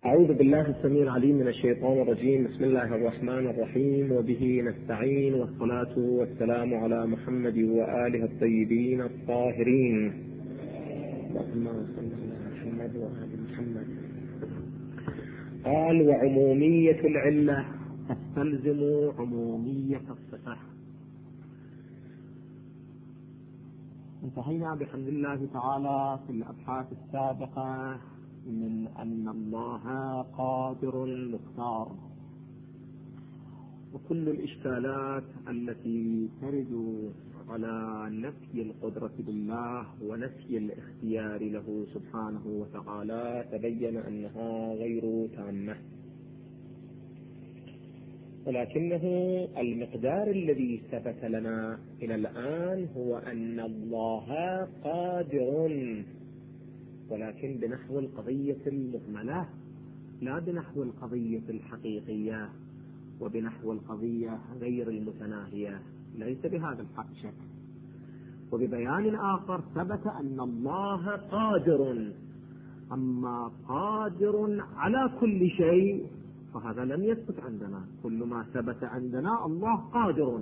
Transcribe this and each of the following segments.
أعوذ بالله السميع العليم من الشيطان الرجيم. بسم الله الرحمن الرحيم، وبه نستعين، والصلاة والسلام على محمد وآله الطيبين الطاهرين. اللهم صل على محمد وآل محمد. قال: وعمومية العلة تستلزم عمومية الصفة. انتهينا بحمد الله تعالى في الأبحاث السابقة من أن الله قادر مختار، وكل الإشكالات التي ترد على نفي القدرة بالله ونفي الاختيار له سبحانه وتعالى تبين أنها غير تامة، ولكنه المقدار الذي ثبت لنا إلى الآن هو أن الله قادر، ولكن بنحو القضية المهملة، لا بنحو القضية الحقيقية وبنحو القضية غير المتناهية، ليس بهذا الشكل. وببيان آخر ثبت أن الله قادر، أما قادر على كل شيء فهذا لم يثبت عندنا. كل ما ثبت عندنا الله قادر،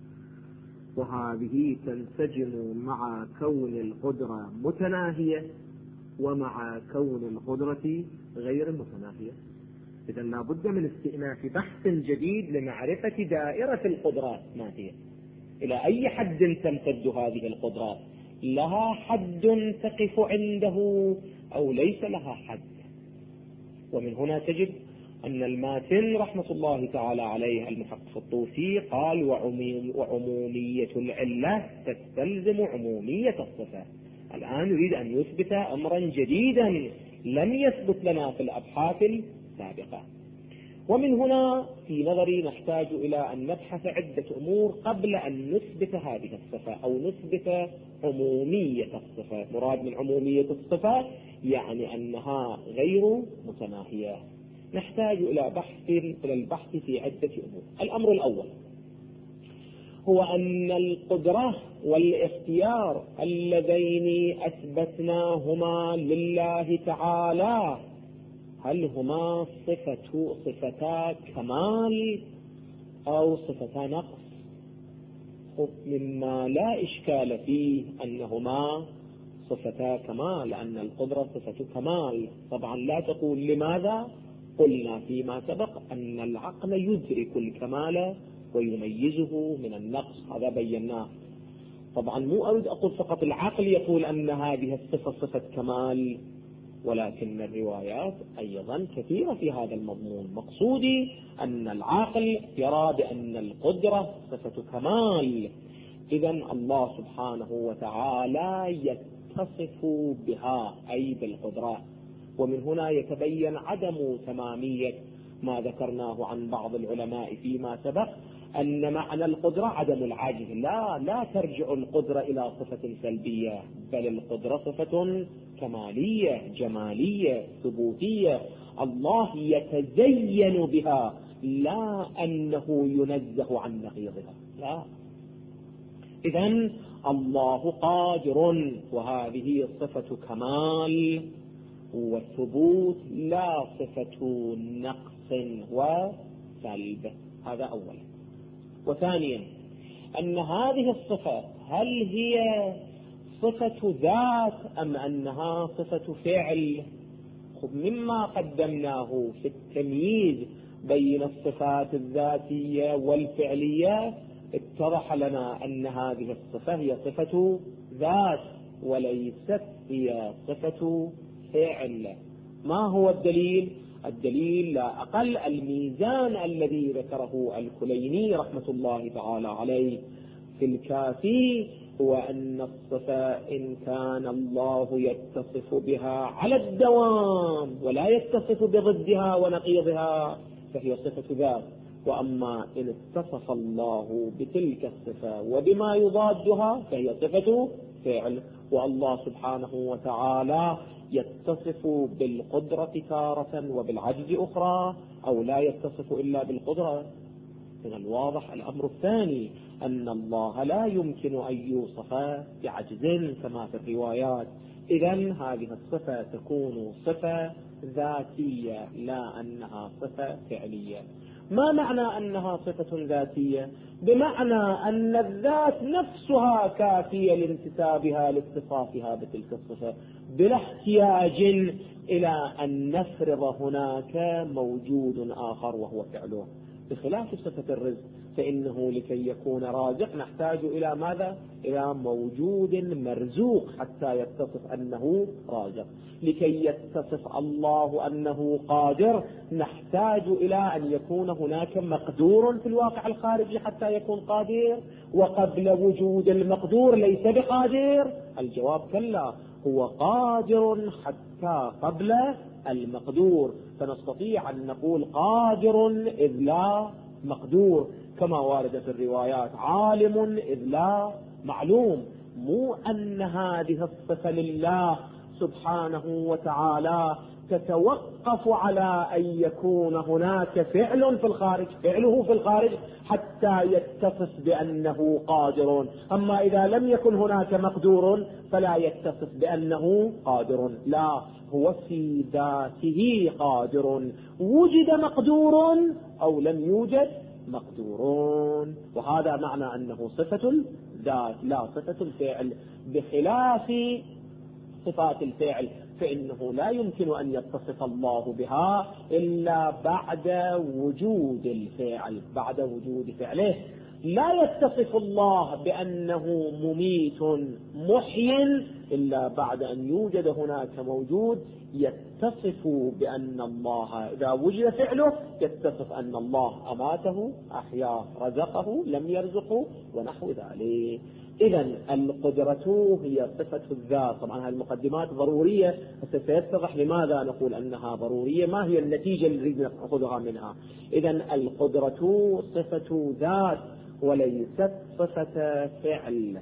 وهذه تنسجم مع كون القدرة متناهية ومع كون القدرة غير متناهية. إذا لا بد من استئناف بحث جديد لمعرفة دائرة القدرات ما هي، إلى أي حد تمتد هذه القدرات، لها حد تقف عنده أو ليس لها حد. ومن هنا تجد أن الماتن رحمة الله تعالى عليه المحقق الطوسي قال: وعمومية العلة تستلزم عمومية الصفة. الآن يريد أن يثبت أمرا جديدا لم يثبت لنا في الأبحاث السابقة. ومن هنا في نظري نحتاج إلى أن نبحث عدة أمور قبل أن نثبت هذه الصفة أو نثبت عمومية الصفة. مراد من عمومية الصفة يعني أنها غير متناهية. نحتاج إلى البحث في عدة أمور. الأمر الأول هو أن القدرة والاختيار اللذين أثبتناهما لله تعالى هل هما صفتا كمال أو صفتا نقص؟ مما لا إشكال فيه أنهما صفتا كمال، أن القدرة صفة كمال. طبعا لا تقول لماذا، قلنا فيما سبق أن العقل يدرك الكمال ويميزه من النقص، هذا بيناه. طبعا مو أريد أقول فقط العقل يقول أن هذه الصفة صفة كمال، ولكن الروايات أيضا كثيرة في هذا المضمون. مقصودي أن العقل يرى بأن القدرة صفة كمال. إذن الله سبحانه وتعالى يتصف بها أي بالقدرة. ومن هنا يتبين عدم تمامية ما ذكرناه عن بعض العلماء فيما سبق أن معنى القدرة عدم العجز. لا ترجع القدرة إلى صفة سلبية، بل القدرة صفة كمالية جمالية ثبوتية، الله يتزين بها، لا أنه ينزه عن نقيضها، لا. إذن الله قادر، وهذه صفة كمال وثبوت، لا صفة نقص وسلب. هذا أولا. وثانيا أن هذه الصفة هل هي صفة ذات أم أنها صفة فعل؟ مما قدمناه في التمييز بين الصفات الذاتية والفعلية اتضح لنا أن هذه الصفة هي صفة ذات وليست هي صفة فعل. ما هو الدليل؟ الدليل لا أقل الميزان الذي ذكره الكليني رحمة الله تعالى عليه في الكافي، هو أن الصفة إن كان الله يتصف بها على الدوام ولا يتصف بضدها ونقيضها فهي صفة ذات، وأما إن اتصف الله بتلك الصفة وبما يضادها فهي صفة فعل. والله سبحانه وتعالى يتصف بالقدرة تارة وبالعجز أخرى، أو لا يتصف إلا بالقدرة. من الواضح الأمر الثاني أن الله لا يمكن أن يوصف بعجز كما في الروايات، إذن هذه الصفة تكون صفة ذاتية لا أنها صفة فعلية. ما معنى أنها صفة ذاتية؟ بمعنى أن الذات نفسها كافية لانتسابها لاتصافها بتلك الصفة بلا احتياج إلى أن نفرض هناك موجود آخر وهو فعله، بخلاف صفة الرزق فإنه لكي يكون رازق نحتاج إلى ماذا؟ إلى موجود مرزوق حتى يتصف أنه رازق. لكي يتصف الله أنه قادر نحتاج إلى أن يكون هناك مقدور في الواقع الخارجي حتى يكون قادر، وقبل وجود المقدور ليس بقادر. الجواب كلا، هو قادر حتى قبل المقدور، فنستطيع أن نقول قادر إذ لا مقدور، كما ورد في الروايات عالم إذ لا معلوم. مو أن هذه الصفة لله سبحانه وتعالى تتوقف على أن يكون هناك فعل في الخارج، فعله في الخارج حتى يتصف بأنه قادر، أما إذا لم يكن هناك مقدور فلا يتصف بأنه قادر، لا، هو في ذاته قادر، وجد مقدور أو لم يوجد مقدور، وهذا معنى أنه صفة الذات لا صفة الفعل، بخلاف صفات الفعل فإنه لا يمكن أن يتصف الله بها إلا بعد وجود الفعل، بعد وجود فعله. لا يتصف الله بأنه مميت محيي إلا بعد أن يوجد هناك موجود يتصف بأن الله إذا وجد فعله يتصف أن الله أماته أحياه رزقه لم يرزقه ونحو ذلك. إذن القدرة هي صفة الذات. طبعا هذه المقدمات ضرورية، سيتضح لماذا نقول أنها ضرورية، ما هي النتيجة اللي نريد نأخذها منها. إذن القدرة صفة ذات وليست صفة فعل.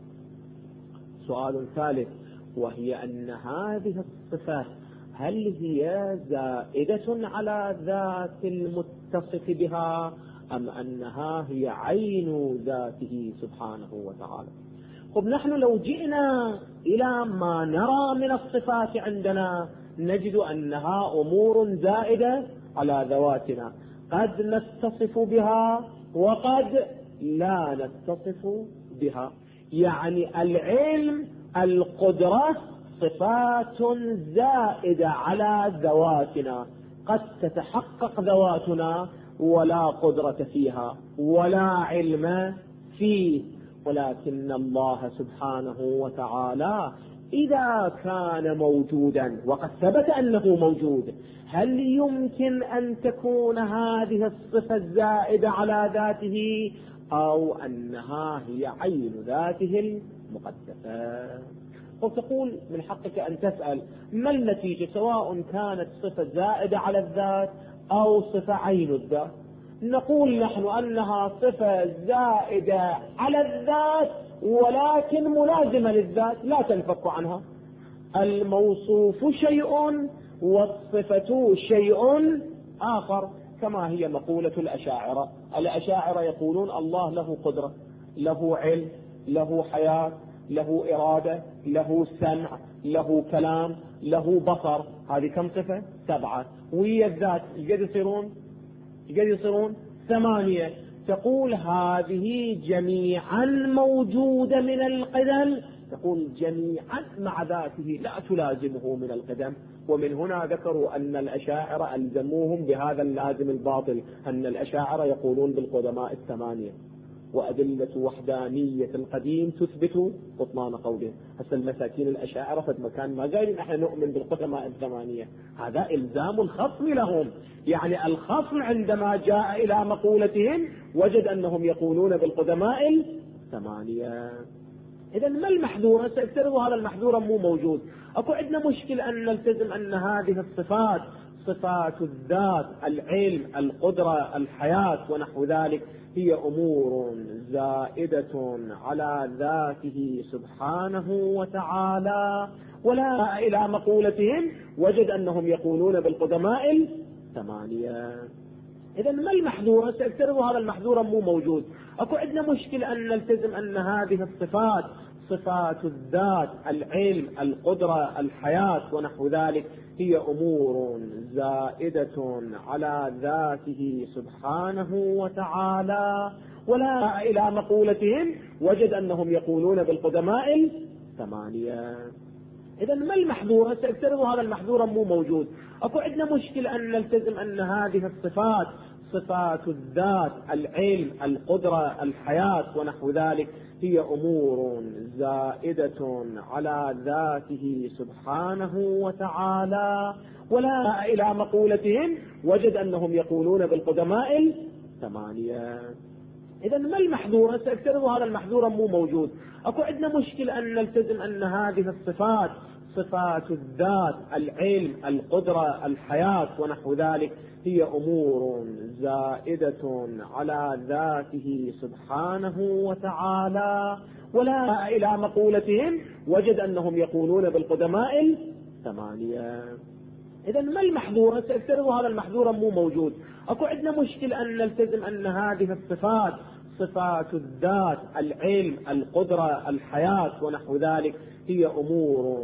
سؤال ثالث، وهي أن هذه الصفة هل هي زائدة على ذات المتصف بها أم أنها هي عين ذاته سبحانه وتعالى؟ طب نحن لو جئنا إلى ما نرى من الصفات عندنا نجد أنها أمور زائدة على ذواتنا، قد نتصف بها وقد لا نتصف بها. يعني العلم، القدرة صفات زائدة على ذواتنا، قد تتحقق ذواتنا ولا قدرة فيها ولا علم فيه، ولكن الله سبحانه وتعالى إذا كان موجودا وقد ثبت أنه موجود، هل يمكن أن تكون هذه الصفة الزائدة على ذاته أو أنها هي عين ذاته المقدسة؟ وتقول من حقك أن تسأل ما النتيجة سواء كانت صفة زائدة على الذات أو صفة عين الذات؟ نقول نحن أنها صفة زائدة على الذات ولكن ملازمة للذات لا تنفك عنها. الموصوف شيء والصفة شيء آخر، كما هي مقولة الأشاعرة. الأشاعرة يقولون الله له قدرة، له علم، له حياة، له إرادة، له سمع، له كلام، له بصر. هذه كم صفة؟ 7. وهي الذات قد يصيرون 8. تقول هذه جميعا موجودة من القدم، تقول جميعا مع ذاته لا تلازمه من القدم. ومن هنا ذكروا أن الأشاعرة ألزموهم بهذا اللازم الباطل، أن الأشاعرة يقولون بالقدماء 8 وأدلة وحدانية القديم تثبت بطلان قوله. هسه المساكين الأشاعرة في مكان ما قايلين احنا نؤمن بالقدماء 8، هذا إلزام الخصم لهم. يعني الخصم عندما جاء إلى مقولتهم وجد أنهم يقولون بالقدماء 8. إذا ما المحذور؟ سأفترضوا هذا المحذور مو موجود. أكو عندنا مشكلة أن نلتزم أن هذه الصفات، صفات الذات، العلم، القدرة، الحياة ونحو ذلك، هي أمور زائدة على ذاته سبحانه وتعالى، ولا إلى مقولتهم وجد أنهم يقولون بالقدماء 8. إذا ما المحذور؟ سأفترضوا هذا المحذور مو موجود. أكو عندنا مشكلة أن نلتزم أن هذه الصفات، صفات الذات، العلم، القدرة، الحياة ونحو ذلك، هي أمور زائدة على ذاته سبحانه وتعالى. ولا إلى مقولتهم وجد أنهم يقولون بالقدماء الثمانية. إذا ما المحظور؟ سأفترض هذا المحظور مو موجود. أكو عندنا مشكلة أن نلتزم أن هذه الصفات، صفات الذات، العلم، القدرة، الحياة ونحو ذلك، هي أمور زائدة على ذاته سبحانه وتعالى. ولا إلى مقولتهم وجد أنهم يقولون بالقدماء الثمانية. إذا ما المحظور؟ سأفترض هذا المحظور مو موجود. أكو عندنا مشكلة أن نلتزم أن هذه الصفات، صفات الذات، العلم، القدرة، الحياة ونحو ذلك، هي أمور زائدة على ذاته سبحانه وتعالى. ولا إلى مقولتهم وجد أنهم يقولون بالقدماء الثمانية. إذا ما المحظور؟ سأفترض هذا المحظور مو موجود. أكو عندنا مشكلة أن نلتزم أن هذه الصفات، صفات الذات، العلم، القدرة، الحياة ونحو ذلك، هي أمور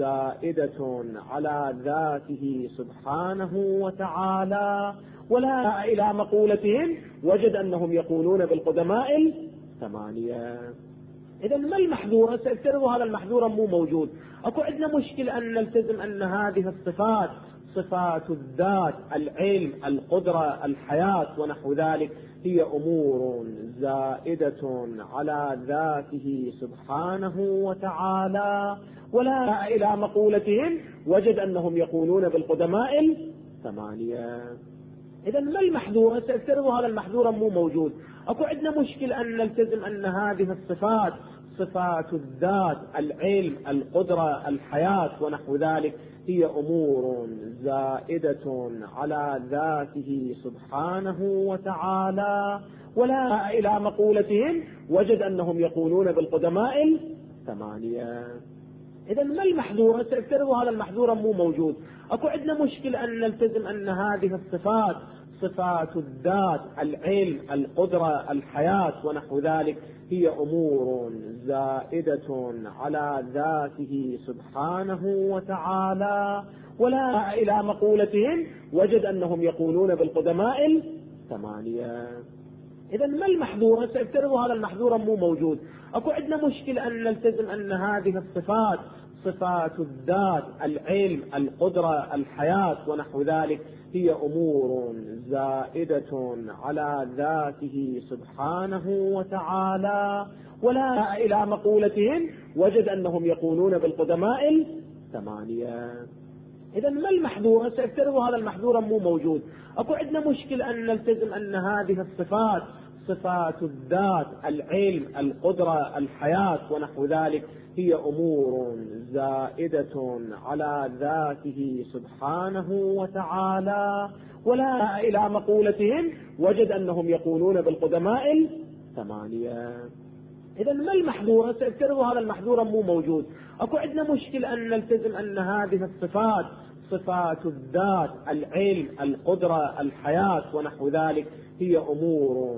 زائدة على ذاته سبحانه وتعالى. ولا إلى مقولتهم وجد أنهم يقولون بالقدماء الثمانية. إذا ما المحظور؟ سأفترض هذا المحظور مو موجود. أكو عندنا مشكلة أن نلتزم أن هذه الصفات، صفات الذات، العلم، القدرة، الحياة ونحو ذلك، هي أمور زائدة على ذاته سبحانه وتعالى. ولا إلى مقولتهم وجد أنهم يقولون بالقدماء الثمانية. إذا ما المحظور؟ سأفترض هذا المحظور مو موجود. أكو عندنا مشكلة أن نلتزم أن هذه الصفات، صفات الذات، العلم، القدرة، الحياة ونحو ذلك، هي أمور زائدة على ذاته سبحانه وتعالى. ولا إلى مقولتهم وجد أنهم يقولون بالقدماء الثمانية. إذا ما المحظور؟ سأفترض هذا المحظور مو موجود. أكو عندنا مشكلة أن نلتزم أن هذه الصفات، صفات الذات، العلم، القدرة، الحياة ونحو ذلك، هي أمور زائدة على ذاته سبحانه وتعالى. ولا إلى مقولتهم وجد أنهم يقولون بالقدماء الثمانية. إذا ما المحظور؟ سأفترض هذا المحظور مو موجود. أكو عندنا مشكلة أن نلتزم أن هذه الصفات، صفات الذات، العلم، القدرة، الحياة ونحو ذلك، هي أمور زائدة على ذاته سبحانه وتعالى. ولا إلى مقولتهم وجد أنهم يقولون بالقدماء الثمانية. إذا ما المحظور؟ سأفترض هذا المحظور مو موجود. أكو عندنا مشكلة أن نلتزم أن هذه الصفات، صفات الذات، العلم، القدرة، الحياة ونحو ذلك، هي أمور زائدة على ذاته سبحانه وتعالى. ولا إلى مقولتهم وجد أنهم يقولون بالقدماء الثمانية. إذا ما المحظور؟ سأفترض هذا المحظور مو موجود. أكو عندنا مشكلة أن نلتزم أن هذه الصفات، صفات الذات، العلم، القدرة، الحياة ونحو ذلك، هي أمور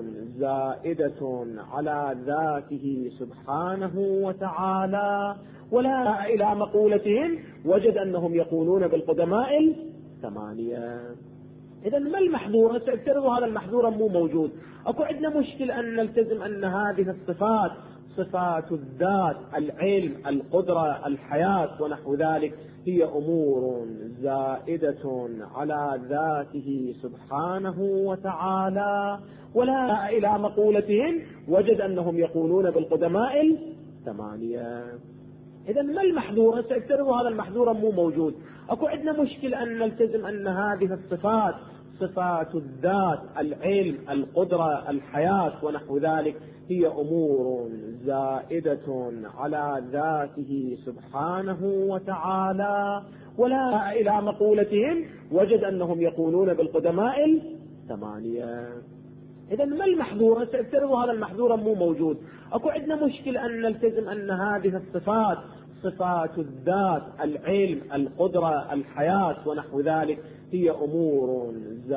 زائدة على ذاته سبحانه وتعالى. ولا إلى مقولتهم وجد أنهم يقولون بالقدماء الثمانية. إذا ما المحظور؟ سأفترض هذا المحظور مو موجود. أكو عندنا مشكلة أن نلتزم أن هذه الصفات، صفات الذات، العلم، القدرة، الحياة ونحو ذلك، هي أمور زائدة على ذاته سبحانه وتعالى. ولا إلى مقولتهم وجد أنهم يقولون بالقدماء الثمانية. إذا ما المحظور؟ سأفترض هذا المحظور مو موجود. أكو عندنا مشكلة أن نلتزم أن هذه الصفات، صفات الذات، العلم، القدرة، الحياة ونحو ذلك، هي أمور زائدة على ذاته سبحانه وتعالى. ولا إلى مقولتهم وجد أنهم يقولون بالقدماء الثمانية. إذا ما المحظور؟ سأفترض هذا المحظور مو موجود. أكو عندنا مشكلة أن نلتزم أن هذه الصفات، صفات الذات، العلم، القدرة، الحياة ونحو ذلك، هي أمور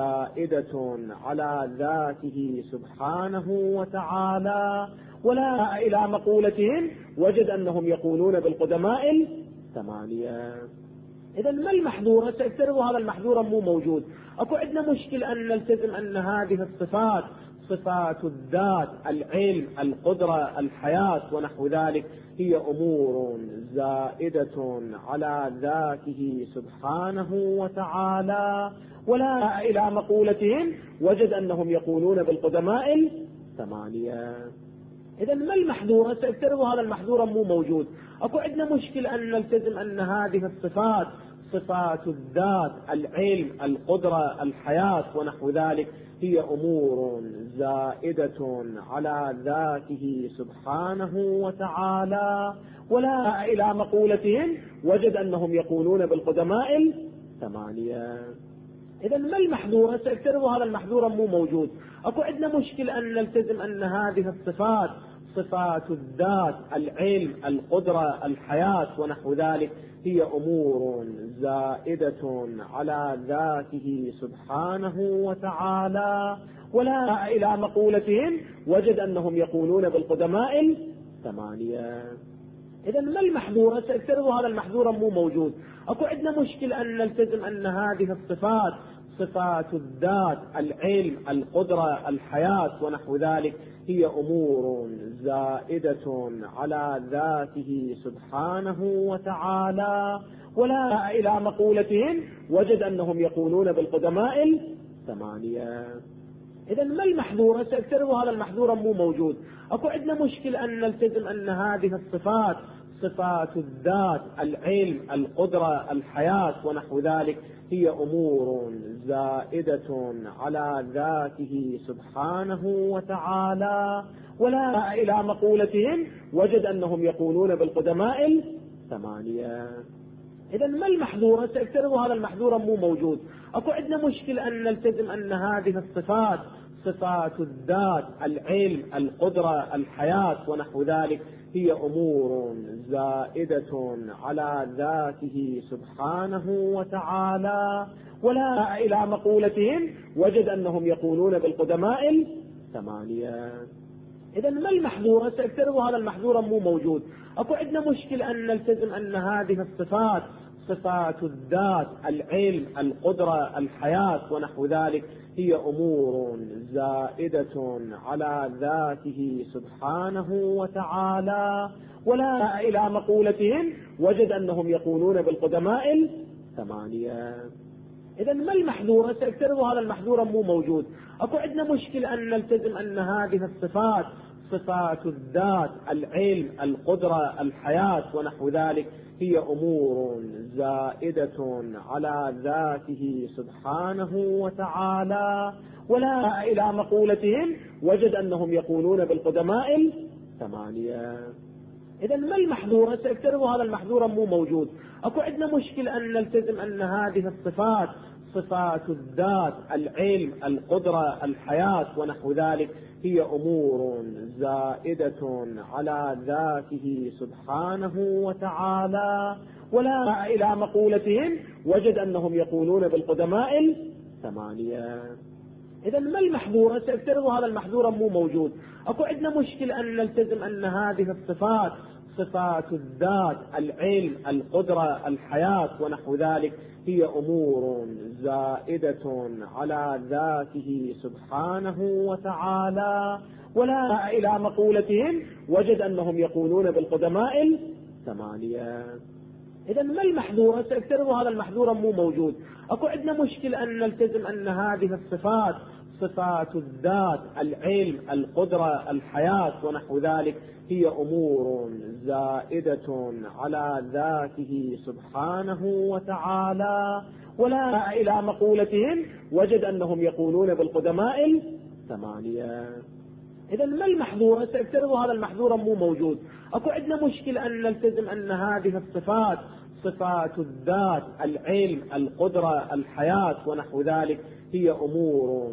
زائدة على ذاته سبحانه وتعالى. ولا إلى مقولتهم وجد أنهم يقولون بالقدماء الثمانية. إذا ما المحظور؟ سأفترض هذا المحظور مو موجود. أكو عندنا مشكل أن نلتزم أن هذه الصفات، صفات الذات، العلم، القدرة، الحياة ونحو ذلك، هي أمور زائدة على ذاته سبحانه وتعالى. ولا إلى مقولتهم وجد أنهم يقولون بالقدماء الثمانية. إذا ما المحظور؟ سأفترض هذا المحظور مو موجود. أكو عندنا مشكل أن نلتزم أن هذه الصفات، صفات الذات، العلم، القدرة، الحياة ونحو ذلك، هي أمور زائدة على ذاته سبحانه وتعالى. ولا إلى مقولتهم وجد أنهم يقولون بالقدماء الثمانية. إذا ما المحظور؟ سأفترض هذا المحظور مو موجود. أكو عندنا مشكل أن نلتزم أن هذه الصفات، صفات الذات، العلم، القدرة، الحياة ونحو ذلك، هي أمور زائدة على ذاته سبحانه وتعالى. ولا إلى مقولتهم وجد أنهم يقولون بالقدماء الثمانية. إذا ما المحظور؟ سأفترض هذا المحظور مو موجود. أكو عندنا مشكل أن نلتزم أن هذه الصفات، صفات الذات، العلم، القدرة، الحياة ونحو ذلك، هي أمور زائدة على ذاته سبحانه وتعالى. ولا إلى مقولتهم وجد أنهم يقولون بالقدماء الثمانية. إذا ما المحظور؟ سأفترض هذا المحظور مو موجود. أكو عندنا مشكل أن نلتزم أن هذه الصفات، صفات الذات، العلم، القدرة، الحياة ونحو ذلك، هي أمور زائدة على ذاته سبحانه وتعالى. ولا إلى مقولتهم وجد أنهم يقولون بالقدماء الثمانية. إذا ما المحظور؟ سأفترض هذا المحظور مو موجود. أكو عندنا مشكل أن نلتزم أن هذه الصفات، صفات الذات، العلم، القدرة، الحياة ونحو ذلك، هي أمور زائدة على ذاته سبحانه وتعالى. ولا إلى مقولتهم وجد أنهم يقولون بالقدماء الثمانية. إذا ما المحظور؟ سأفترض هذا المحظور مو موجود. أكو عندنا مشكل أن نلتزم أن هذه الصفات، صفات الذات، العلم، القدرة، الحياة ونحو ذلك، هي أمور زائدة على ذاته سبحانه وتعالى. ولا إلى مقولتهم وجد أنهم يقولون بالقدماء الثمانية. إذا ما المحظور؟ سأفترض هذا المحظور مو موجود. أكو عندنا مشكل أن نلتزم أن هذه الصفات، صفات الذات، العلم، القدرة، الحياة ونحو ذلك، هي أمور زائدة على ذاته سبحانه وتعالى. ولا إلى مقولتهم وجد أنهم يقولون بالقدماء الثمانية. إذا ما المحظور؟ سأفترض هذا المحظور مو موجود. أكو عندنا مشكل أن نلتزم أن هذه الصفات، صفات الذات، العلم، القدرة، الحياة ونحو ذلك، هي أمور زائدة على ذاته سبحانه وتعالى. ولا إلى مقولتهم وجد أنهم يقولون بالقدماء الثمانية. إذا ما المحظور؟ سأفترض هذا المحظور مو موجود. أكو عندنا مشكل أن نلتزم أن هذه الصفات، صفات الذات، العلم، القدرة، الحياة ونحو ذلك، هي أمور زائدة على ذاته سبحانه وتعالى. ولا إلى مقولتهم وجد أنهم يقولون بالقدماء الثمانية. إذا ما المحظور؟ سأفترض هذا المحظور مو موجود. أكو عندنا مشكل أن نلتزم أن هذه الصفات، صفات الذات، العلم، القدرة، الحياة ونحو ذلك، هي أمور زائدة على ذاته سبحانه وتعالى. ولا إلى مقولتهم وجد أنهم يقولون بالقدماء الثمانية. إذا ما المحظور؟ سأفترض هذا المحظور مو موجود. أكو عندنا مشكل أن نلتزم أن هذه الصفات، صفات الذات، العلم، القدرة، الحياة ونحو ذلك، هي أمور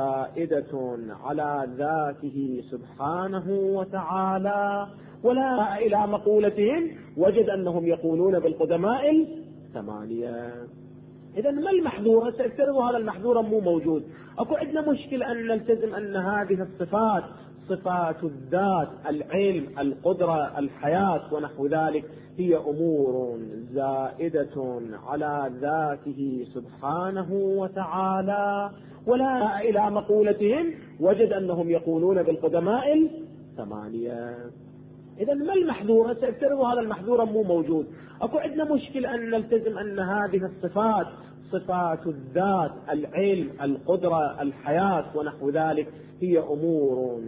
زائدة على ذاته سبحانه وتعالى. ولا إلى مقولتهم وجد أنهم يقولون بالقدماء الثمانية. إذا ما المحذور؟ سأفترض هذا المحذور مو موجود. أكو عندنا مشكلة أن نلتزم أن هذه الصفات، صفات الذات، العلم، القدرة، الحياة ونحو ذلك، هي أمور زائدة على ذاته سبحانه وتعالى. ولا إلى مقولتهم وجد أنهم يقولون بالقدماء الثمانية. إذا ما المحذور؟ سأفترض هذا المحذور مو موجود. أكو عندنا مشكلة أن نلتزم أن هذه الصفات، صفات الذات، العلم، القدرة، الحياة ونحو ذلك، هي أمور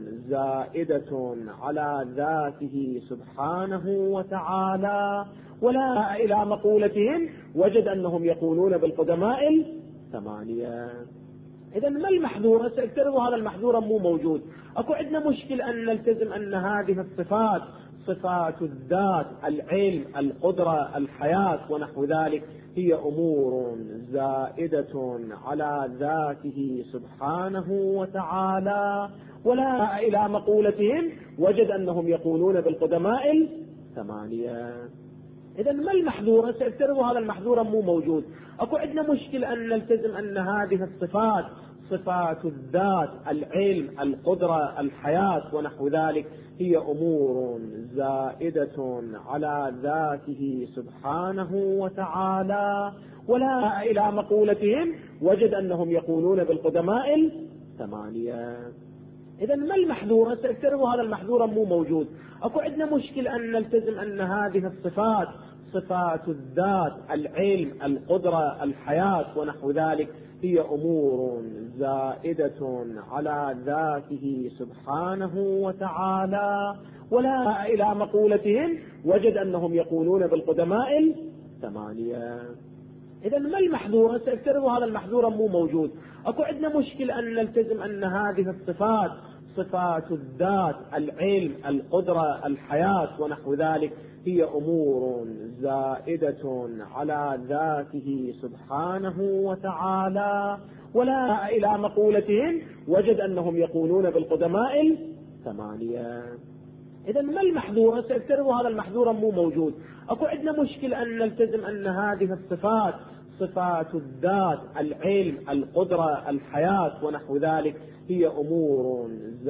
زائدة على ذاته سبحانه وتعالى. ولا إلى مقولتهم وجد أنهم يقولون بالقدماء الثمانية. إذا ما المحذور؟ سأفترض هذا المحذور مو موجود. أكو عندنا مشكلة أن نلتزم أن هذه الصفات، صفات الذات، العلم، القدرة، الحياة ونحو ذلك، هي أمور زائدة على ذاته سبحانه وتعالى. ولا إلى مقولتهم وجد أنهم يقولون بالقدماء الثمانية. إذا ما المحذور؟ سأفترض هذا المحذور مو موجود. أكو عندنا مشكلة أن نلتزم أن هذه الصفات، صفات الذات، العلم، القدرة، الحياة ونحو ذلك، هي أمور زائدة على ذاته سبحانه وتعالى. ولا إلى مقولتهم وجد أنهم يقولون بالقدماء الثمانية. إذا ما المحذور؟ سأفترض هذا المحذور مو موجود. أكو عندنا مشكلة أن نلتزم أن هذه الصفات، صفات الذات، العلم، القدرة، الحياة ونحو ذلك، هي أمور زائدة على ذاته سبحانه وتعالى. ولا إلى مقولتهم وجد أنهم يقولون بالقدماء الثمانية. إذا ما المحذور؟ سأفترض هذا المحذور مو موجود. أكو عندنا مشكلة أن نلتزم أن هذه الصفات، صفات الذات، العلم، القدرة، الحياة ونحو ذلك، هي أمور زائدة على ذاته سبحانه وتعالى. ولا إلى مقولتهم وجد أنهم يقولون بالقدماء الثمانية. إذا ما المحذور؟ سأفترض هذا المحذور مو موجود. أكو عندنا مشكلة أن نلتزم أن هذه الصفات، صفات الذات، العلم، القدرة، الحياة ونحو ذلك، هي أمور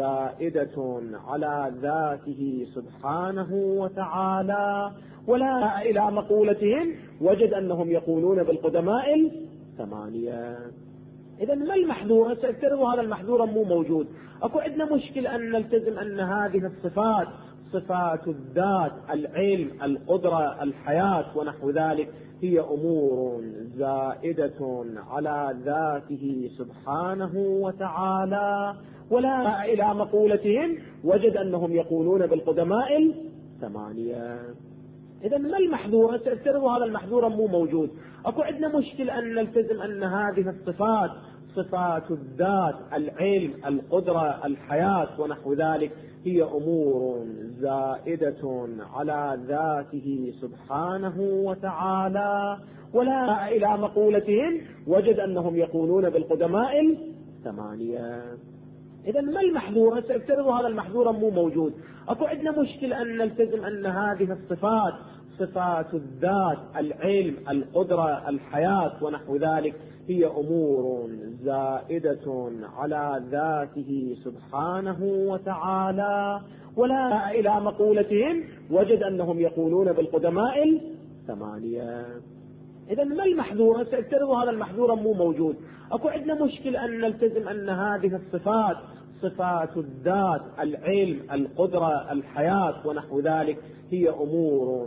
زائدة على ذاته سبحانه وتعالى. ولا إلى مقولتهم وجد أنهم يقولون بالقدماء الثمانية. إذا ما المحذور؟ سأفترض هذا المحذور مو موجود. أكو عندنا مشكلة أن نلتزم أن هذه الصفات، صفات الذات، العلم، القدرة، الحياة ونحو ذلك، هي أمور زائدة على ذاته سبحانه وتعالى. ولا إلى مقولتهم وجد أنهم يقولون بالقدماء الثمانية. إذا ما المحذور؟ سأفترض هذا المحذور مو موجود. أكو عندنا مشكلة أن نلتزم أن هذه الصفات، صفات الذات، العلم، القدرة، الحياة ونحو ذلك، هي أمور زائدة على ذاته سبحانه وتعالى. ولا إلى مقولتهم وجد أنهم يقولون بالقدماء الثمانية. إذا ما المحذور؟ سأفترض هذا المحذور مو موجود. أكو عندنا مشكلة أن نلتزم أن هذه الصفات، صفات الذات، العلم، القدرة، الحياة ونحو ذلك، هي أمور زائدة على ذاته سبحانه وتعالى. ولا إلى مقولتهم وجد أنهم يقولون بالقدماء الثمانية. إذا ما المحذور؟ سأفترض هذا المحذور مو موجود. أكو عندنا مشكلة أن نلتزم أن هذه الصفات، صفات الذات، العلم، القدرة، الحياة ونحو ذلك، هي أمور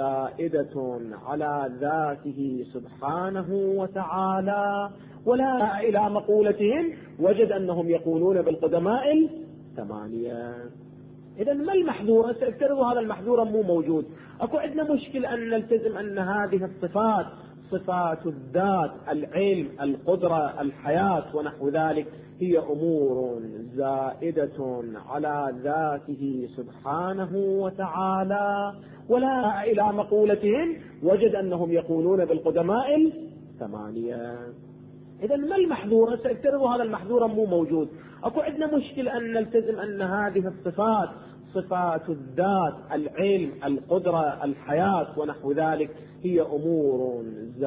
زائدة على ذاته سبحانه وتعالى. ولا إلى مقولتهم وجد أنهم يقولون بالقدماء الثمانية. إذا ما المحذور؟ سأفترض هذا المحذور مو موجود. أكو عندنا مشكلة أن نلتزم أن هذه الصفات، صفات الذات، العلم، القدرة، الحياة ونحو ذلك، هي أمور زائدة على ذاته سبحانه وتعالى. ولا إلى مقولتهم وجد أنهم يقولون بالقدماء الثمانية. إذا ما المحذور؟ سأفترض هذا المحذور مو موجود. أكو عندنا مشكلة أن نلتزم أن هذه الصفات، صفات الذات، العلم، القدرة، الحياة ونحو ذلك، هي أمور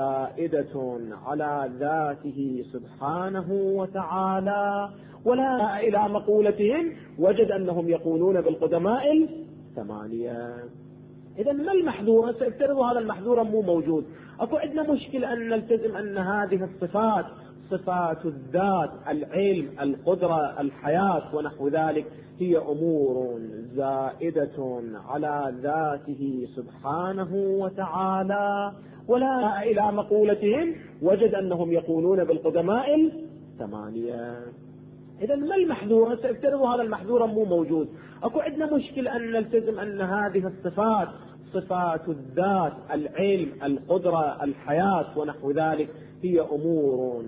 زائدة على ذاته سبحانه وتعالى. ولا إلى مقولتهم وجد أنهم يقولون بالقدماء الثمانية. إذا ما المحذور؟ سأفترض هذا المحذور مو موجود. أكو عندنا مشكلة أن نلتزم أن هذه الصفات، صفات الذات، العلم، القدرة، الحياة ونحو ذلك، هي أمور زائدة على ذاته سبحانه وتعالى. ولا إلى مقولتهم وجد أنهم يقولون بالقدماء الثمانية. إذا ما المحذور؟ سأفترض هذا المحذور مو موجود. أكو عندنا مشكلة أن نلتزم أن هذه الصفات، صفات الذات، العلم، القدرة، الحياة ونحو ذلك، هي أمور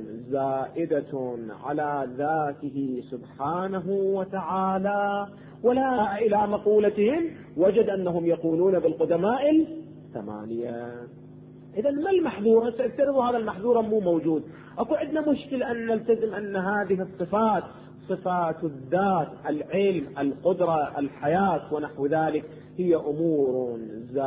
زائدة على ذاته سبحانه وتعالى. ولا إلى مقولتهم وجد أنهم يقولون بالقدماء الثمانية. إذا ما المحذور؟ سأفترض هذا المحذور مو موجود. أكو عندنا مشكلة أن نلتزم أن هذه الصفات، صفات الذات، العلم، القدرة، الحياة ونحو ذلك، هي أمور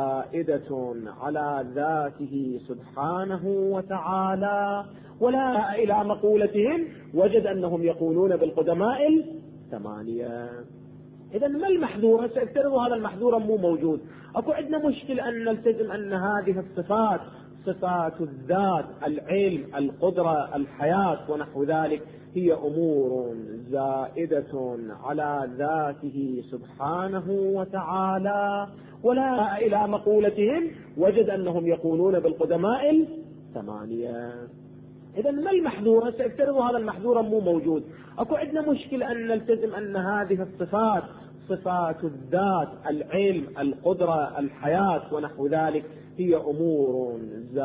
زائدة على ذاته سبحانه وتعالى. ولا إلى مقولتهم وجد أنهم يقولون بالقدماء الثمانية. إذا ما المحذور؟ سأفترض هذا المحذور مو موجود. أكو عندنا مشكلة أن نلتزم أن هذه الصفات، صفات الذات، العلم، القدرة، الحياة ونحو ذلك، هي أمور زائدة على ذاته سبحانه وتعالى. ولا إلى مقولتهم وجد أنهم يقولون بالقدماء الثمانية. إذا ما المحذور؟ سأفترض هذا المحذور مو موجود. أكو عندنا مشكلة أن نلتزم أن هذه الصفات، صفات الذات، العلم، القدرة، الحياة ونحو ذلك، هي أمور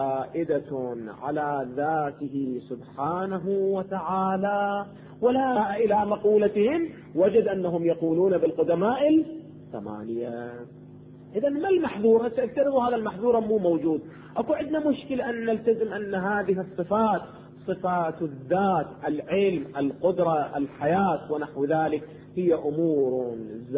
زائدة على ذاته سبحانه وتعالى. ولا إلى مقولتهم وجد أنهم يقولون بالقدماء الثمانية. إذا ما المحذور؟ سأفترض هذا المحذور مو موجود. أكو عندنا مشكلة أن نلتزم أن هذه الصفات، صفات الذات، العلم، القدرة، الحياة ونحو ذلك، هي أمور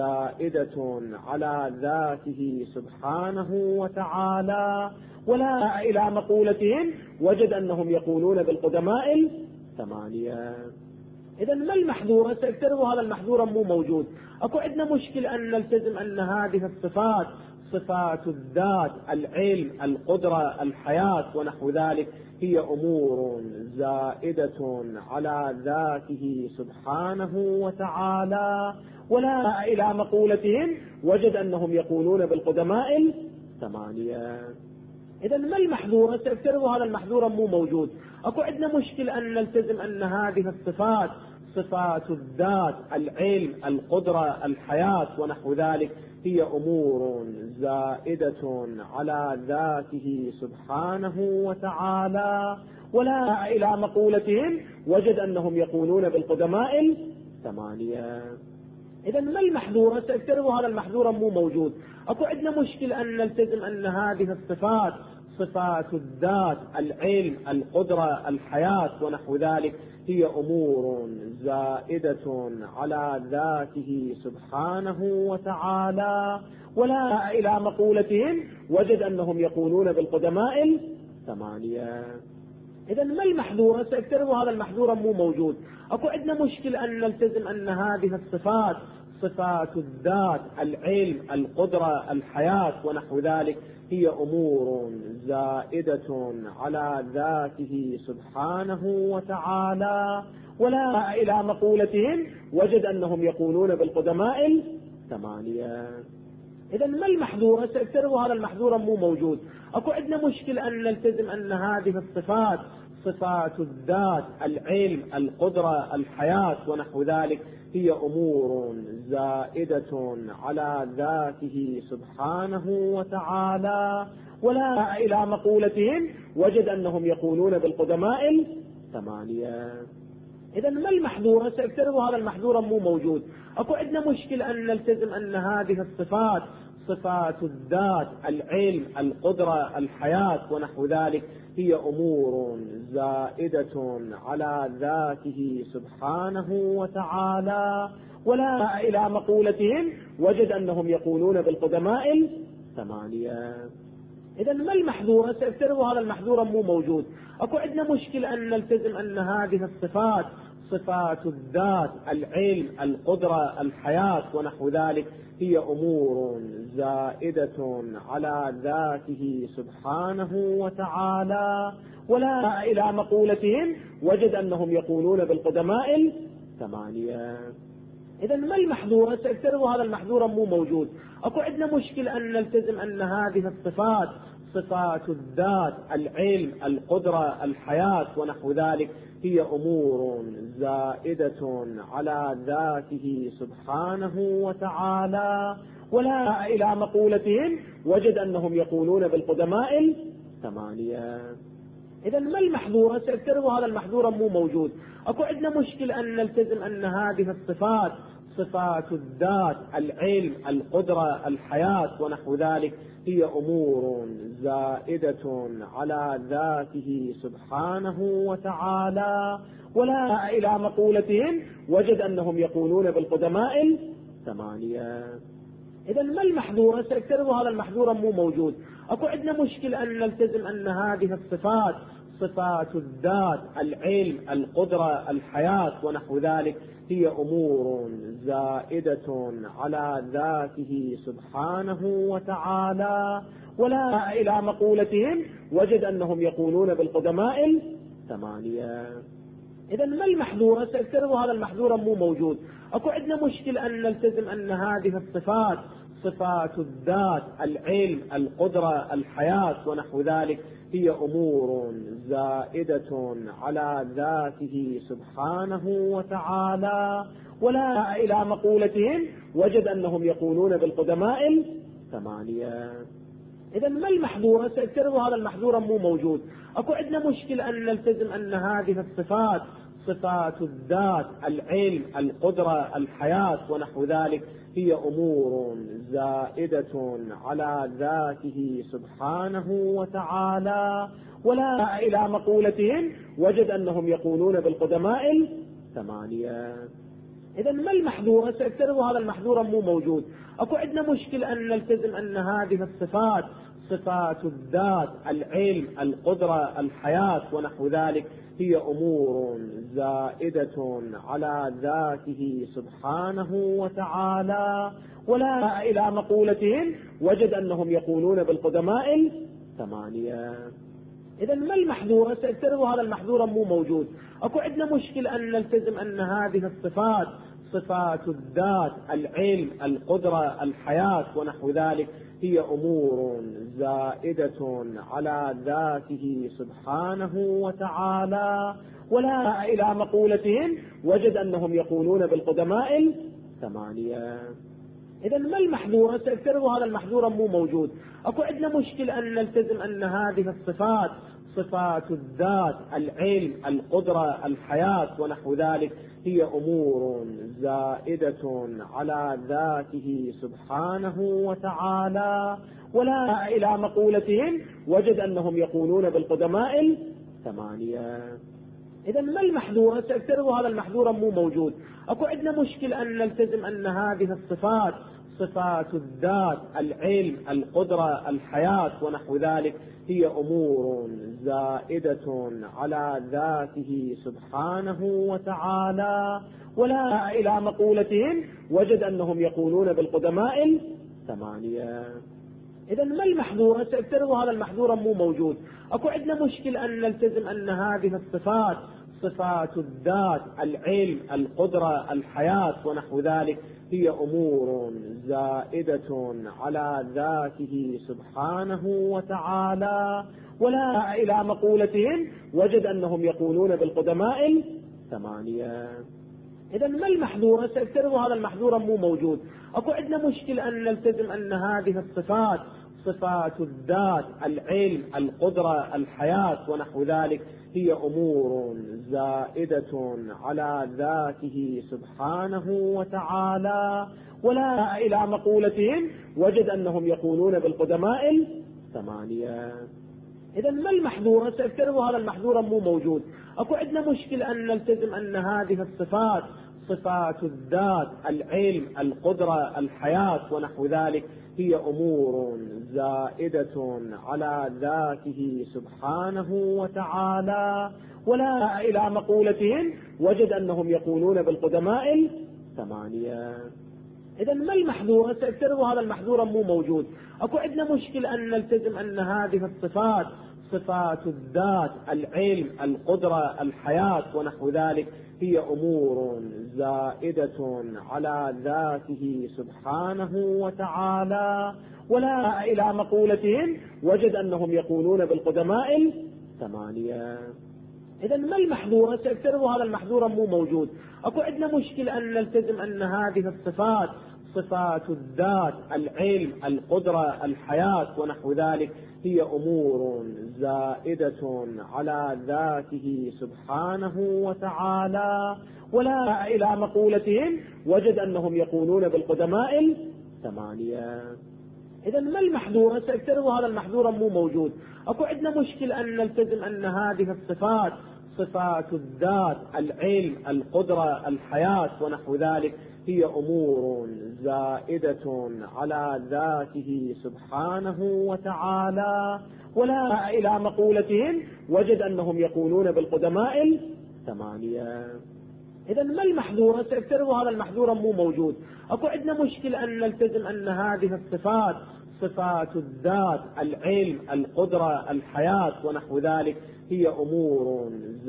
زائدة على ذاته سبحانه وتعالى. ولا إلى مقولتهم وجد أنهم يقولون بالقدماء الثمانية. إذا ما المحذور؟ سأفترض هذا المحذور مو موجود. أكو عندنا مشكلة أن نلتزم أن هذه الصفات، صفات الذات، العلم، القدرة، الحياة ونحو ذلك، هي أمور زائدة على ذاته سبحانه وتعالى. ولا إلى مقولتهم وجد أنهم يقولون بالقدماء الثمانية. إذا ما المحذور؟ سأفترض هذا المحذور مو موجود. أكو عندنا مشكلة أن نلتزم أن هذه الصفات، صفات الذات، العلم، القدرة، الحياة ونحو ذلك، هي أمور زائدة على ذاته سبحانه وتعالى. ولا إلى مقولتهم وجد أنهم يقولون بالقدماء الثمانية. إذا ما المحذور؟ سأفترض هذا المحذور مو موجود. أكو عندنا مشكلة أن نلتزم أن هذه الصفات، صفات الذات، العلم، القدرة، الحياة ونحو ذلك، هي أمور زائدة على ذاته سبحانه وتعالى. ولا إلى مقولتهم وجد أنهم يقولون بالقدماء الثمانية. إذا ما المحذور؟ سأفترض هذا المحذور مو موجود. أكو عندنا مشكلة أن نلتزم أن هذه الصفات، صفات الذات، العلم، القدرة، الحياة ونحو ذلك، هي أمور زائدة على ذاته سبحانه وتعالى. ولا إلى مقولتهم وجد أنهم يقولون بالقدماء الثمانية. إذا ما المحذور؟ سأفترض هذا المحذور مو موجود. أكو عندنا مشكلة أن نلتزم أن هذه الصفات، صفات الذات، العلم، القدرة، الحياة ونحو ذلك، هي أمور زائدة على ذاته سبحانه وتعالى. ولا إلى مقولتهم وجد أنهم يقولون بالقدماء الثمانية. إذا ما المحظور؟ سيفترض هذا المحظور مو موجود. أكو عندنا مشكلة أن نلتزم أن هذه الصفات، صفات الذات، العلم، القدرة، الحياة ونحو ذلك، هي أمور زائدة على ذاته سبحانه وتعالى. ولا إلى مقولتهم وجد أنهم يقولون بالقدماء الثمانية. إذا ما المحظور؟ سيفترض هذا المحظور مو موجود. أكو عندنا مشكلة أن نلتزم أن هذه الصفات، صفات الذات، العلم، القدرة، الحياة ونحو ذلك، هي أمور زائدة على ذاته سبحانه وتعالى. ولا إلى مقولتهم وجد أنهم يقولون بالقدماء الثمانية. إذا ما المحظور؟ سيفترض هذا المحظور مو موجود. أكو عندنا مشكلة أن نلتزم أن هذه الصفات، صفات الذات، العلم، القدرة، الحياة ونحو ذلك، هي أمور زائدة على ذاته سبحانه وتعالى. ولا إلى مقولتهم وجد أنهم يقولون بالقدماء الثمانية. إذا ما المحظور؟ سيفترض هذا المحظور مو موجود. أكو عندنا مشكلة أن نلتزم أن هذه الصفات، صفات الذات، العلم، القدرة، الحياة ونحو ذلك، هي أمور زائدة على ذاته سبحانه وتعالى. ولا إلى مقولتهم وجد أنهم يقولون بالقدماء الثمانية. إذا ما المحظور؟ سيفترض هذا المحظور مو موجود. أكو عندنا مشكلة أن نلتزم أن هذه الصفات، صفات الذات، العلم، القدرة، الحياة ونحو ذلك، هي أمور زائدة على ذاته سبحانه وتعالى. ولا إلى مقولتهم وجد أنهم يقولون بالقدماء الثمانية. إذا ما المحظور؟ سيفترض هذا المحظور مو موجود. أكو عندنا مشكلة أن نلتزم أن هذه الصفات، صفات الذات، العلم، القدرة، الحياة ونحو ذلك، هي أمور زائدة على ذاته سبحانه وتعالى. ولا إلى مقولتهم وجد أنهم يقولون بالقدماء الثمانية. إذا ما المحظور؟ سيفترض هذا المحظور مو موجود. أكو عندنا مشكلة أن نلتزم أن هذه الصفات، صفات الذات، العلم، القدرة، الحياة ونحو ذلك، هي أمور زائدة على ذاته سبحانه وتعالى. ولا إلى مقولتهم وجد أنهم يقولون بالقدماء الثمانية. إذا ما المحظور؟ سيفترض هذا المحظور مو موجود. أكو عندنا مشكلة أن نلتزم أن هذه الصفات، صفات الذات، العلم، القدرة، الحياة ونحو ذلك، هي أمور زائدة على ذاته سبحانه وتعالى. ولا إلى مقولتهم وجد أنهم يقولون بالقدماء الثمانية. إذا ما المحظور؟ سيفترض هذا المحظور مو موجود. أكو عندنا مشكلة أن نلتزم أن هذه الصفات، صفات الذات، العلم، القدرة، الحياة ونحو ذلك، هي أمور زائدة على ذاته سبحانه وتعالى. ولا إلى مقولتهم وجد أنهم يقولون بالقدماء الثمانية. إذا ما المحظور؟ سيفترض هذا المحظور مو موجود. أكو عندنا مشكلة أن نلتزم أن هذه الصفات، صفات الذات، العلم، القدرة، الحياة ونحو ذلك، هي أمور زائدة على ذاته سبحانه وتعالى. ولا إلى مقولتهم وجد أنهم يقولون بالقدماء الثمانية. إذا ما المحظور؟ سيفترض هذا المحظور مو موجود. أكو عندنا مشكلة أن نلتزم أن هذه الصفات، صفات الذات، العلم، القدرة، الحياة ونحو ذلك، هي أمور زائدة على ذاته سبحانه وتعالى. ولا إلى مقولتهم وجد أنهم يقولون بالقدماء الثمانية. إذا ما المحظور؟ سيفترض هذا المحظور مو موجود. أكو عندنا مشكلة أن نلتزم أن هذه الصفات، صفات الذات، العلم، القدرة، الحياة ونحو ذلك، هي أمور زائدة على ذاته سبحانه وتعالى. ولا إلى مقولتهم وجد أنهم يقولون بالقدماء الثمانية. إذا ما المحذور؟ سأفترض هذا المحذور مو موجود. أكو عندنا مشكلة أن نلتزم أن هذه الصفات، صفات الذات، العلم، القدرة، الحياة ونحو ذلك، هي أمور زائدة على ذاته سبحانه وتعالى. ولا إلى مقولتهم وجد أنهم يقولون بالقدماء الثمانية. إذا ما المحذور؟ سأفترض هذا المحذور مو موجود. أكو عندنا مشكلة أن نلتزم أن هذه الصفات، صفات الذات، العلم، القدرة، الحياة ونحو ذلك، هي أمور زائدة على ذاته سبحانه وتعالى. ولا إلى مقولتهم وجد أنهم يقولون بالقدماء الثمانية. إذا ما المحذور؟ سأفترض هذا المحذور مو موجود. أكو عندنا مشكلة أن نلتزم أن هذه الصفات، صفات الذات، العلم، القدرة، الحياة ونحو ذلك، هي أمور زائدة على ذاته سبحانه وتعالى. ولا إلى مقولتهم وجد أنهم يقولون بالقدماء الثمانية. إذا ما المحذور؟ سأفترض هذا المحذور مو موجود. أكو عندنا مشكلة أن نلتزم أن هذه الصفات، صفات الذات، العلم، القدرة، الحياة ونحو ذلك، هي أمور زائدة على ذاته سبحانه وتعالى. ولا إلى مقولتهم وجد أنهم يقولون بالقدماء الثمانية. إذا ما المحذور؟ سأفترض هذا المحذور مو موجود. أكو عندنا مشكلة أن نلتزم أن هذه الصفات، صفات الذات، العلم، القدرة، الحياة ونحو ذلك، هي أمور زائدة على ذاته سبحانه وتعالى. ولا إلى مقولتهم وجد أنهم يقولون بالقدماء الثمانية. إذا ما المحذور؟ سأفترض هذا المحذور مو موجود. أكو عندنا مشكلة أن نلتزم أن هذه الصفات، صفات الذات، العلم، القدرة، الحياة ونحو ذلك، هي أمور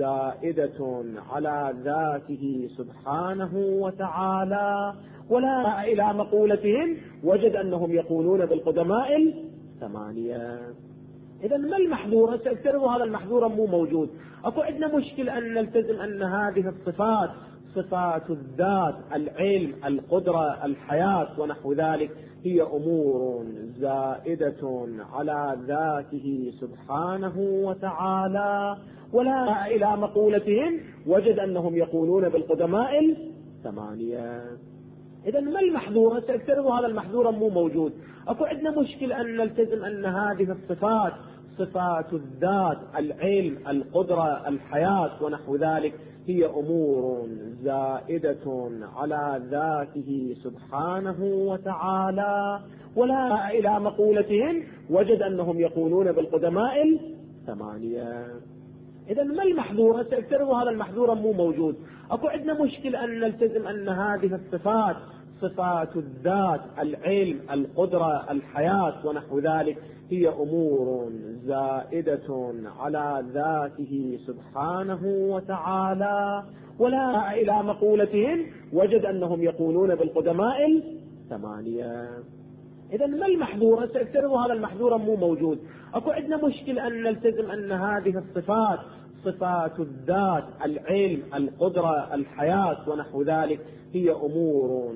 زائدة على ذاته سبحانه وتعالى. ولا إلى مقولتهم وجد أنهم يقولون بالقدماء الثمانية. إذا ما المحذور؟ سأفترض هذا المحذور مو موجود. أكو عندنا مشكلة أن نلتزم أن هذه الصفات، صفات الذات، العلم، القدرة، الحياة ونحو ذلك، هي أمور زائدة على ذاته سبحانه وتعالى. ولا إلى مقولتهم وجد أنهم يقولون بالقدماء الثمانية. إذا ما المحذور؟ سأفترض هذا المحذور مو موجود. أكو عندنا مشكلة أن نلتزم أن هذه الصفات، صفات الذات، العلم، القدرة، الحياة ونحو ذلك، هي أمور زائدة على ذاته سبحانه وتعالى. ولا إلى مقولتهم وجد أنهم يقولون بالقدماء الثمانية. إذا ما المحذور؟ سأفترض هذا المحذور مو موجود. أكو عندنا مشكلة أن نلتزم أن هذه الصفات، صفات الذات، العلم، القدرة، الحياة ونحو ذلك، هي أمور زائدة على ذاته سبحانه وتعالى. ولا إلى مقولتهم وجد أنهم يقولون بالقدماء الثمانية. إذا ما المحذور؟ سأفترض هذا المحذور مو موجود. أكو عندنا مشكلة أن نلتزم أن هذه الصفات، صفات الذات، العلم، القدرة، الحياة ونحو ذلك، هي أمور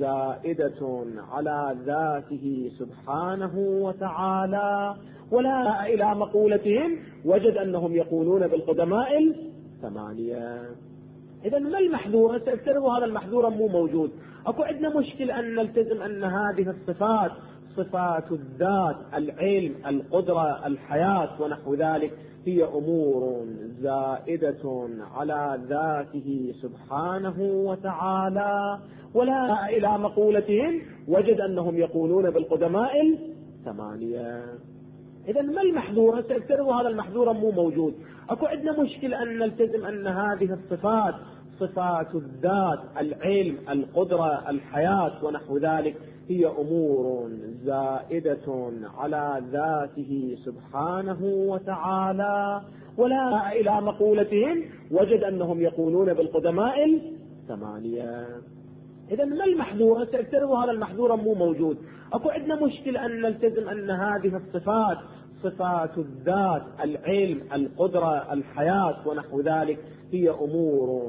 زائدة على ذاته سبحانه وتعالى. ولا إلى مقولتهم وجد أنهم يقولون بالقدماء الثمانية. إذا ما المحذور؟ سأفترض هذا المحذور مو موجود. أكو عندنا مشكلة أن نلتزم أن هذه الصفات، صفات الذات، العلم، القدرة، الحياة ونحو ذلك، هي أمور زائدة على ذاته سبحانه وتعالى. ولا إلى مقولتهم وجد أنهم يقولون بالقدماء الثمانية. إذا ما المحذور؟ سأفترض هذا المحذور مو موجود. أكو عندنا مشكلة أن نلتزم أن هذه الصفات، صفات الذات، العلم، القدرة، الحياة ونحو ذلك، هي أمور زائدة على ذاته سبحانه وتعالى. ولا إلى مقولتهم وجد أنهم يقولون بالقدماء الثمانية. إذا ما المحذور؟ سيفترضوا هذا المحذور مو موجود. أكو عندنا مشكلة أن نلتزم أن هذه الصفات، صفات الذات، العلم، القدرة، الحياة ونحو ذلك، هي أمور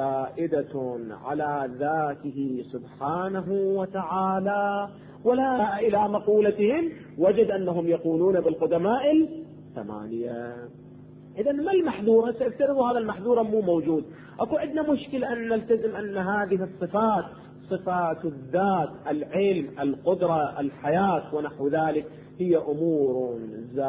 زائدة على ذاته سبحانه وتعالى. ولا إلى مقولتهم وجد أنهم يقولون بالقدماء الثمانية. إذا ما المحذور؟ سيفترضوا هذا المحذور مو موجود. أكو عندنا مشكلة أن نلتزم أن هذه الصفات، صفات الذات، العلم، القدرة، الحياة ونحو ذلك، هي أمور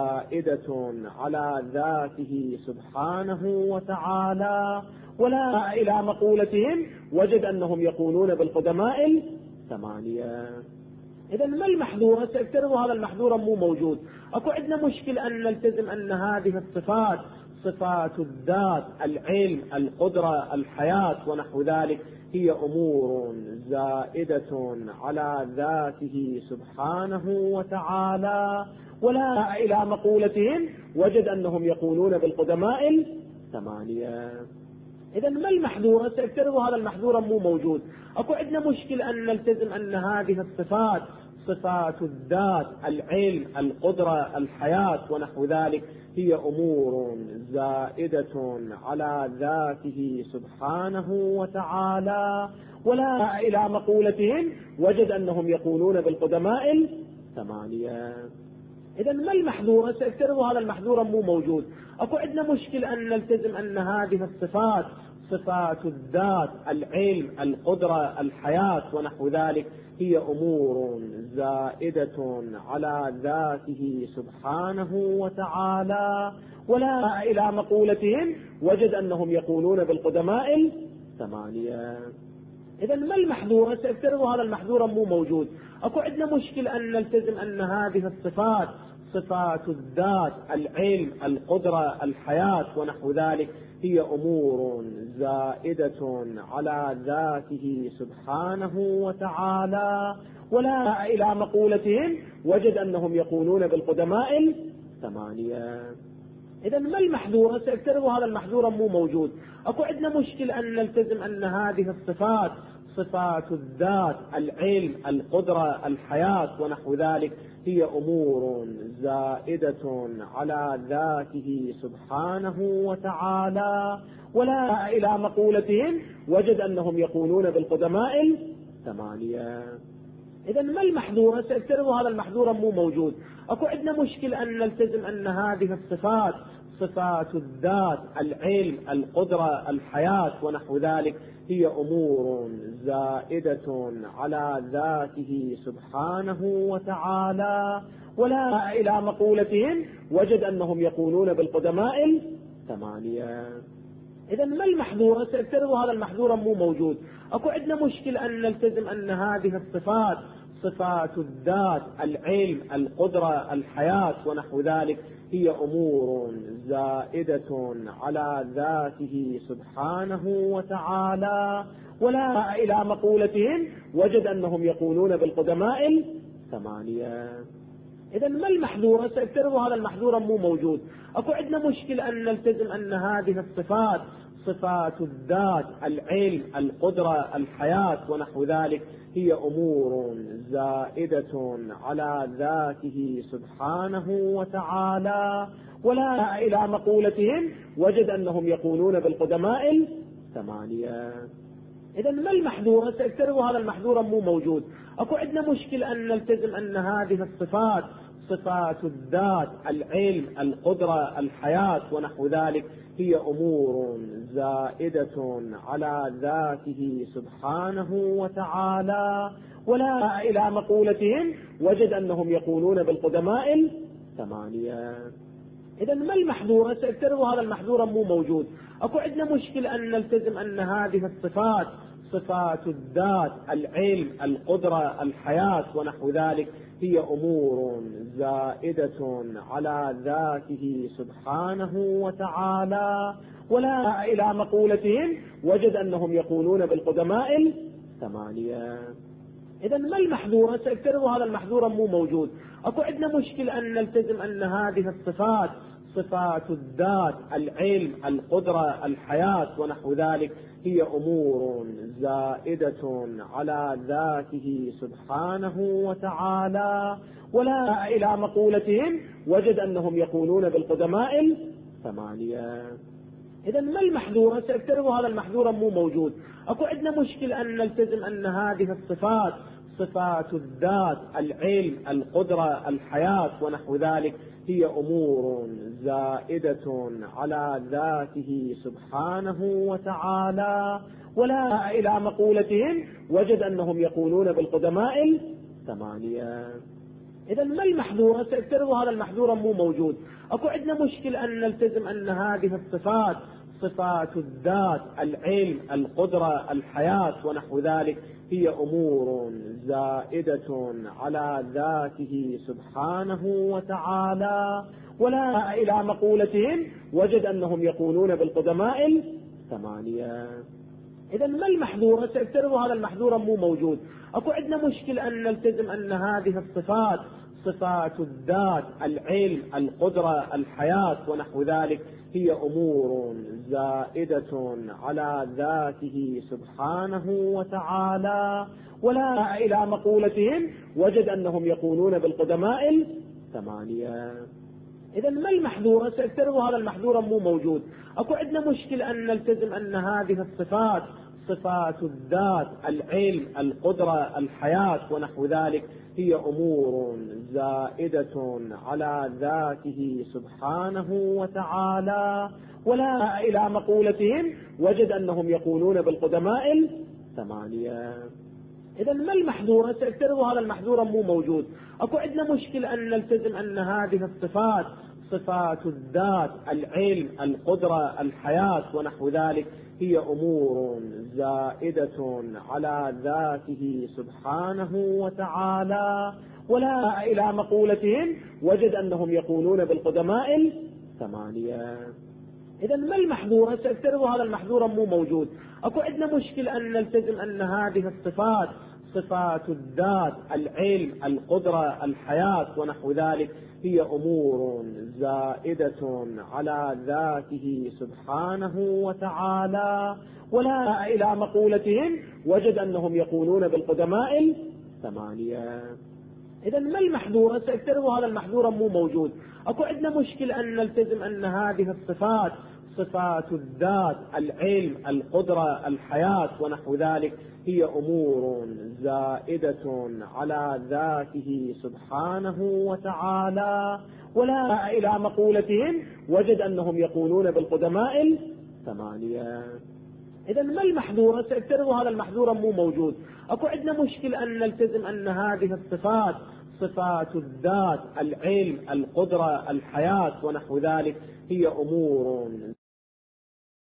زائدة على ذاته سبحانه وتعالى. ولا إلى مقولتهم وجد أنهم يقولون بالقدماء الثمانية. إذا ما المحذور؟ سيفترضوا هذا المحذور مو موجود. أكو عندنا مشكلة أن نلتزم أن هذه الصفات، صفات الذات، العلم، القدرة، الحياة ونحو ذلك، هي أمور زائدة على ذاته سبحانه وتعالى. ولا إلى مقولتهم وجد أنهم يقولون بالقدماء الثمانية. إذا ما المحذور؟ سيفترضوا هذا المحذور مو موجود. أكو عندنا مشكلة أن نلتزم أن هذه الصفات، صفات الذات، العلم، القدرة، الحياة ونحو ذلك، هي أمور زائدة على ذاته سبحانه وتعالى. ولا إلى مقولتهم وجد أنهم يقولون بالقدماء الثمانية. إذا ما المحذور؟ سيفترضوا هذا المحذور مو موجود. أكو عندنا مشكلة أن نلتزم أن هذه الصفات، صفات الذات، العلم، القدرة، الحياة ونحو ذلك، هي أمور زائدة على ذاته سبحانه وتعالى. ولا إلى مقولتهم وجد أنهم يقولون بالقدماء الثمانية. إذا ما المحذور؟ سيفترضوا هذا المحذور مو موجود. أكو عندنا مشكلة أن نلتزم أن هذه الصفات، صفات الذات، العلم، القدرة، الحياة ونحو ذلك، هي أمور زائدة على ذاته سبحانه وتعالى. ولا إلى مقولتهم وجد أنهم يقولون بالقدماء الثمانية. إذا ما المحذور؟ سيفترضوا هذا المحذور مو موجود. أكو عندنا مشكلة أن نلتزم أن هذه الصفات، صفات الذات، العلم، القدرة، الحياة ونحو ذلك، هي أمور زائدة على ذاته سبحانه وتعالى. ولا إلى مقولتهم وجد أنهم يقولون بالقدماء الثمانية. إذا ما المحذور؟ سيفترضوا هذا المحذور مو موجود. أكو عندنا مشكلة أن نلتزم أن هذه الصفات، صفات الذات، العلم، القدرة، الحياة ونحو ذلك، هي أمور زائدة على ذاته سبحانه وتعالى. ولا إلى مقولتهم وجد أنهم يقولون بالقدماء الثمانية. إذا ما المحذور؟ سيفترضوا هذا المحذور مو موجود. أكو عندنا مشكلة أن نلتزم أن هذه الصفات، صفات الذات، العلم، القدرة، الحياة ونحو ذلك، هي أمور زائدة على ذاته سبحانه وتعالى. ولا إلى مقولتهم وجد أنهم يقولون بالقدماء الثمانية. إذا ما المحذور؟ سيفترضوا هذا المحذور مو موجود. أكو عندنا مشكلة أن نلتزم أن هذه الصفات، صفات الذات، العلم، القدرة، الحياة ونحو ذلك، هي أمور زائدة على ذاته سبحانه وتعالى. ولا إلى مقولتهم وجد أنهم يقولون بالقدماء الثمانية. إذا ما المحذور؟ سيفترضوا هذا المحذور مو موجود. أكو عندنا مشكلة أن نلتزم أن هذه الصفات، صفات الذات، العلم، القدرة، الحياة ونحو ذلك، هي أمور زائدة على ذاته سبحانه وتعالى. ولا إلى مقولتهم وجد أنهم يقولون بالقدماء الثمانية. إذا ما المحذور؟ سيفترضوا هذا المحذور مو موجود. أكو عندنا مشكلة أن نلتزم أن هذه الصفات، صفات الذات، العلم، القدرة، الحياة ونحو ذلك، هي أمور زائدة على ذاته سبحانه وتعالى. ولا إلى مقولتهم وجد أنهم يقولون بالقدماء 8. إذا ما المحذور؟ سيفترضوا هذا المحذور مو موجود. أكو عندنا مشكلة أن نلتزم أن هذه الصفات، صفات الذات، العلم، القدرة، الحياة ونحو ذلك، هي أمور زائدة على ذاته سبحانه وتعالى. ولا إلى مقولتهم وجد أنهم يقولون بالقدماء 8. إذا ما المحذور؟ سيفترضوا هذا المحذور مو موجود. أكو عندنا مشكلة أن نلتزم أن هذه الصفات، صفات الذات، العلم، القدرة، الحياة ونحو ذلك، هي أمور زائدة على ذاته سبحانه وتعالى. ولا إلى مقولتهم وجد أنهم يقولون بالقدماء 8. إذا ما المحذور؟ سيفترضوا هذا المحذور مو موجود. أكو عندنا مشكلة أن نلتزم أن هذه الصفات، صفات الذات، العلم، القدرة، الحياة ونحو ذلك، هي أمور زائدة على ذاته سبحانه وتعالى. ولا إلى مقولتهم وجد أنهم يقولون بالقدماء 8. إذا ما المحذور؟ سيفترضوا هذا المحذور مو موجود. أكو عندنا مشكلة أن نلتزم أن هذه الصفات، صفات الذات، العلم، القدرة، الحياة ونحو ذلك، هي أمور زائدة على ذاته سبحانه وتعالى. ولا إلى مقولتهم وجد أنهم يقولون بالقدماء 8. إذا ما المحذور؟ سيفترضوا هذا المحذور مو موجود. أكو عندنا مشكلة أن نلتزم أن هذه الصفات، صفات الذات، العلم، القدرة، الحياة ونحو ذلك، هي أمور زائدة على ذاته سبحانه وتعالى. ولا إلى مقولتهم وجد أنهم يقولون بالقدماء 8. إذا ما المحذور؟ سيفترضوا هذا المحذور مو موجود. أكو عندنا مشكلة أن نلتزم أن هذه الصفات، صفات الذات، العلم، القدرة، الحياة ونحو ذلك، هي أمور زائدة على ذاته سبحانه وتعالى. ولا إلى مقولتهم وجد أنهم يقولون بالقدماء 8. إذا ما المحذور؟ سيفترضوا هذا المحذور مو موجود. أكو عندنا مشكلة أن نلتزم أن هذه الصفات، صفات الذات، العلم، القدرة، الحياة ونحو ذلك، هي أمور زائدة على ذاته سبحانه وتعالى. ولا إلى مقولتهم وجد أنهم يقولون بالقدماء 8. إذا ما المحذور؟ سيفترضوا هذا المحذور مو موجود. أكو عندنا مشكلة أن نلتزم أن هذه الصفات، صفات الذات، العلم، القدرة، الحياة ونحو ذلك، هي أمور زائدة على ذاته سبحانه وتعالى. ولا إلى مقولتهم وجد أنهم يقولون بالقدماء 8. إذا ما المحذور؟ سيفترضوا هذا المحذور مو موجود. أكو عندنا مشكلة أن نلتزم أن هذه الصفات، صفات الذات، العلم، القدرة، الحياة ونحو ذلك، هي أمور